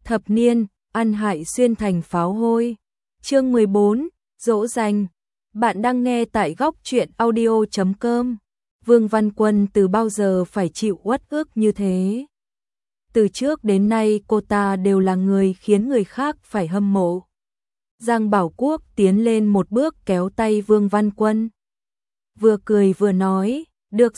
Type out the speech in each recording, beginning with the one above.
Thập niên, ăn hại xuyên thành pháo hôi. Chương 14, dỗ dành. Bạn đang nghe tại góc truyện audio.com. Vương Văn Quân từ bao giờ phải chịu uất ức như thế? Từ trước đến nay cô ta đều là người khiến người khác phải hâm mộ. Giang Bảo Quốc tiến lên một bước kéo tay Vương Văn Quân. Vừa cười vừa nói, được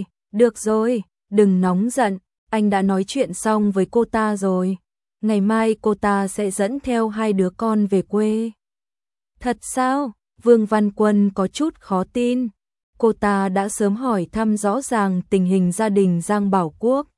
rồi, đừng nóng giận, anh đã nói chuyện xong với cô ta rồi. Ngày mai cô ta sẽ dẫn theo 2 đứa con về quê. Thật sao? Vương Văn Quân có chút khó tin. Cô ta đã sớm hỏi thăm rõ ràng tình hình gia đình Giang Bảo Quốc.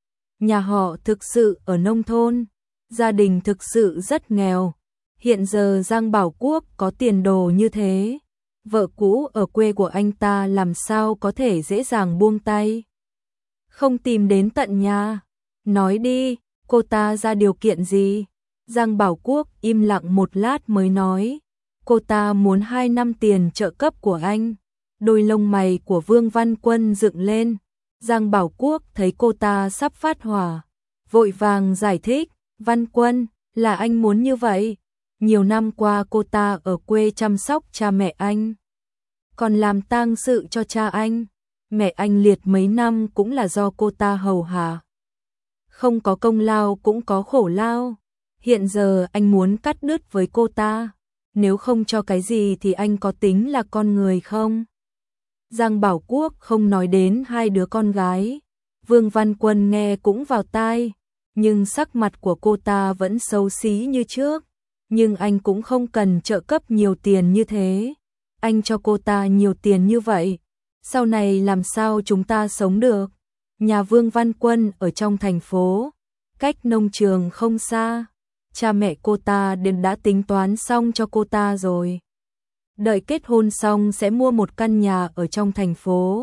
Nhà họ thực sự ở nông thôn, gia đình thực sự rất nghèo. Hiện giờ Giang Bảo Quốc có tiền đồ như thế, vợ cũ ở quê của anh ta làm sao có thể dễ dàng buông tay. Không tìm đến tận nhà. Nói đi, cô ta ra điều kiện gì? Giang Bảo Quốc im lặng một lát mới nói, cô ta muốn 2 năm tiền trợ cấp của anh. Đôi lông mày của Vương Văn Quân dựng lên. Giang Bảo Quốc thấy cô ta sắp phát hỏa, vội vàng giải thích, Văn Quân, là anh muốn như vậy. Nhiều năm qua cô ta ở quê chăm sóc cha mẹ anh, còn làm tang sự cho cha anh. Mẹ anh liệt mấy năm cũng là do cô ta hầu hạ. Không có công lao cũng có khổ lao. Hiện giờ anh muốn cắt đứt với cô ta. Nếu không cho cái gì thì anh có tính là con người không? Giang Bảo Quốc không nói đến 2 đứa con gái. Vương Văn Quân nghe cũng vào tai, nhưng sắc mặt của cô ta vẫn xấu xí như trước. Nhưng anh cũng không cần trợ cấp nhiều tiền như thế. Anh cho cô ta nhiều tiền như vậy, sau này làm sao chúng ta sống được? Nhà Vương Văn Quân ở trong thành phố, cách nông trường không xa. Cha mẹ cô ta đã tính toán xong cho cô ta rồi. Đợi kết hôn xong sẽ mua một căn nhà ở trong thành phố.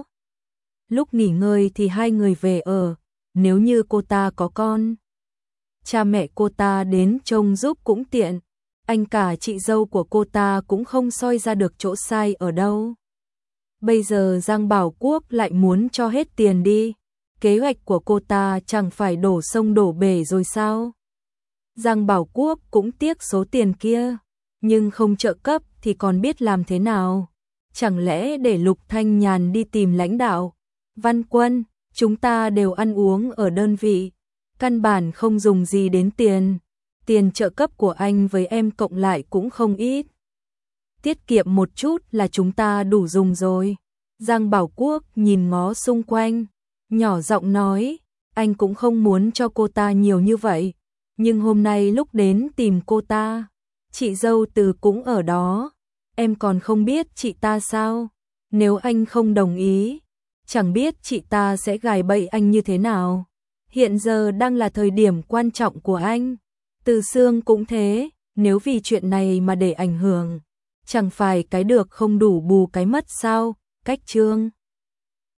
Lúc nghỉ ngơi thì 2 người về ở, nếu như cô ta có con. Cha mẹ cô ta đến trông giúp cũng tiện. Anh cả chị dâu của cô ta cũng không soi ra được chỗ sai ở đâu. Bây giờ Giang Bảo Quốc lại muốn cho hết tiền đi. Kế hoạch của cô ta chẳng phải đổ sông đổ bể rồi sao? Giang Bảo Quốc cũng tiếc số tiền kia, nhưng không trợ cấp thì còn biết làm thế nào? Chẳng lẽ để Lục Thanh Nhàn đi tìm lãnh đạo? Văn Quân, chúng ta đều ăn uống ở đơn vị, căn bản không dùng gì đến tiền. Tiền trợ cấp của anh với em cộng lại cũng không ít. Tiết kiệm một chút là chúng ta đủ dùng rồi. Giang Bảo Quốc nhìn ngó xung quanh, nhỏ giọng nói, anh cũng không muốn cho cô ta nhiều như vậy. Nhưng hôm nay lúc đến tìm cô ta, chị dâu Từ cũng ở đó. Em còn không biết chị ta sao? Nếu anh không đồng ý, chẳng biết chị ta sẽ gài bẫy anh như thế nào. Hiện giờ đang là thời điểm quan trọng của anh. Từ Sương cũng thế, nếu vì chuyện này mà để ảnh hưởng, chẳng phải cái được không đủ bù cái mất sao? Cách Trương